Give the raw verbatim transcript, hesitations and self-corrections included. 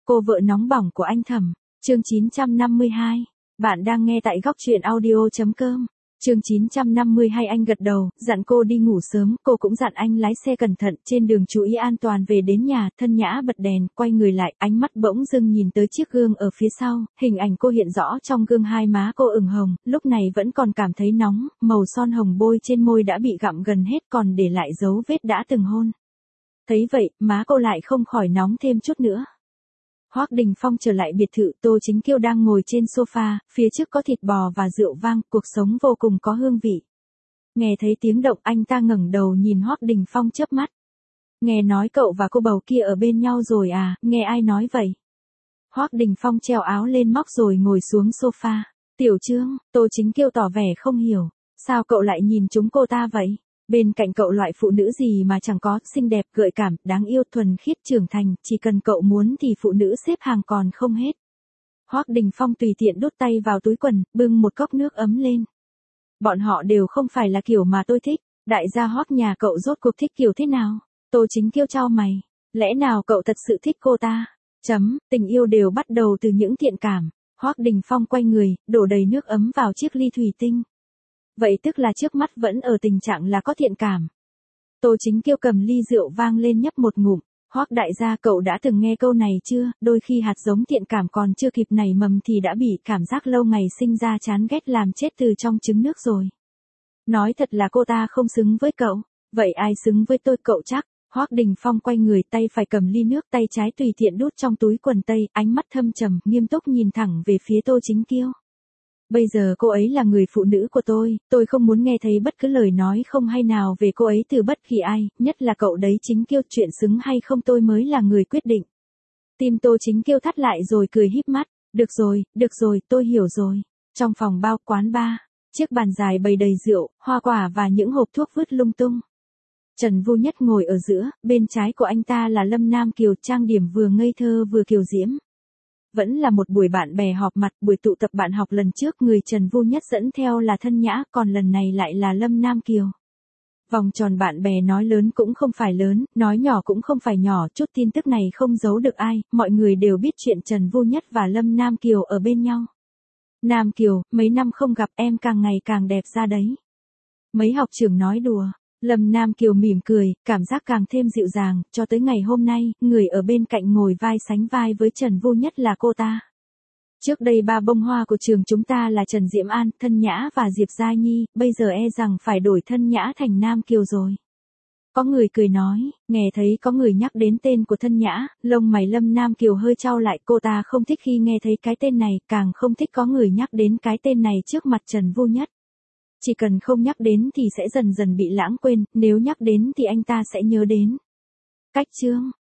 Cô vợ nóng bỏng của anh Thẩm, chương chín trăm năm mươi hai. Bạn đang nghe tại góc truyện audio.com. Chương chín trăm năm mươi hai. Anh gật đầu, dặn cô đi ngủ sớm, cô cũng dặn anh lái xe cẩn thận, trên đường chú ý an toàn về đến nhà. Thân Nhã bật đèn, quay người lại, ánh mắt bỗng dưng nhìn tới chiếc gương ở phía sau, hình ảnh cô hiện rõ trong gương, hai má cô ửng hồng, lúc này vẫn còn cảm thấy nóng, màu son hồng bôi trên môi đã bị gặm gần hết, còn để lại dấu vết đã từng hôn. Thấy vậy, má cô lại không khỏi nóng thêm chút nữa. Hoắc Đình Phong trở lại biệt thự, Tô Chính Kiêu đang ngồi trên sofa, phía trước có thịt bò và rượu vang, cuộc sống vô cùng có hương vị. Nghe thấy tiếng động, anh ta ngẩng đầu nhìn Hoắc Đình Phong chớp mắt. Nghe nói cậu và cô bầu kia ở bên nhau rồi à, nghe ai nói vậy? Hoắc Đình Phong treo áo lên móc rồi ngồi xuống sofa. Tiểu Trương, Tô Chính Kiêu tỏ vẻ không hiểu, sao cậu lại nhìn chúng cô ta vậy? Bên cạnh cậu loại phụ nữ gì mà chẳng có, xinh đẹp, gợi cảm, đáng yêu, thuần khiết, trưởng thành, chỉ cần cậu muốn thì phụ nữ xếp hàng còn không hết. Hoắc Đình Phong tùy tiện đút tay vào túi quần, bưng một cốc nước ấm lên. Bọn họ đều không phải là kiểu mà tôi thích, đại gia Hoắc nhà cậu rốt cuộc thích kiểu thế nào? Tô Chính Kiêu chau mày, lẽ nào cậu thật sự thích cô ta? Chấm, tình yêu đều bắt đầu từ những thiện cảm. Hoắc Đình Phong quay người, đổ đầy nước ấm vào chiếc ly thủy tinh. Vậy tức là trước mắt vẫn ở tình trạng là có thiện cảm. Tô Chính Kiêu cầm ly rượu vang lên nhấp một ngụm. Hoắc đại gia, cậu đã từng nghe câu này chưa? Đôi khi hạt giống thiện cảm còn chưa kịp nảy mầm thì đã bị cảm giác lâu ngày sinh ra chán ghét làm chết từ trong trứng nước rồi. Nói thật là cô ta không xứng với cậu. Vậy ai xứng với tôi cậu chắc? Hoắc Đình Phong quay người, tay phải cầm ly nước, tay trái tùy tiện đút trong túi quần tây, ánh mắt thâm trầm, nghiêm túc nhìn thẳng về phía Tô Chính Kiêu. Bây giờ cô ấy là người phụ nữ của tôi, tôi không muốn nghe thấy bất cứ lời nói không hay nào về cô ấy từ bất kỳ ai, nhất là cậu đấy Chính Kiêu, chuyện xứng hay không tôi mới là người quyết định. Tim Tô Chính Kiêu thắt lại rồi cười híp mắt, được rồi, được rồi, tôi hiểu rồi. Trong phòng bao quán bar, chiếc bàn dài bày đầy rượu, hoa quả và những hộp thuốc vứt lung tung. Trần Vu Nhất ngồi ở giữa, bên trái của anh ta là Lâm Nam Kiều, trang điểm vừa ngây thơ vừa kiều diễm. Vẫn là một buổi bạn bè họp mặt, buổi tụ tập bạn học lần trước người Trần Vu Nhất dẫn theo là Thân Nhã, còn lần này lại là Lâm Nam Kiều. Vòng tròn bạn bè nói lớn cũng không phải lớn, nói nhỏ cũng không phải nhỏ, chút tin tức này không giấu được ai, mọi người đều biết chuyện Trần Vu Nhất và Lâm Nam Kiều ở bên nhau. Nam Kiều, mấy năm không gặp em càng ngày càng đẹp ra đấy. Mấy học trưởng nói đùa. Lâm Nam Kiều mỉm cười, cảm giác càng thêm dịu dàng, cho tới ngày hôm nay, người ở bên cạnh ngồi vai sánh vai với Trần Vu Nhất là cô ta. Trước đây ba bông hoa của trường chúng ta là Trần Diễm An, Thân Nhã và Diệp Gia Nhi, bây giờ e rằng phải đổi Thân Nhã thành Nam Kiều rồi. Có người cười nói, nghe thấy có người nhắc đến tên của Thân Nhã, lông mày Lâm Nam Kiều hơi chau lại, cô ta không thích khi nghe thấy cái tên này, càng không thích có người nhắc đến cái tên này trước mặt Trần Vu Nhất. Chỉ cần không nhắc đến thì sẽ dần dần bị lãng quên, nếu nhắc đến thì anh ta sẽ nhớ đến. Cách chương,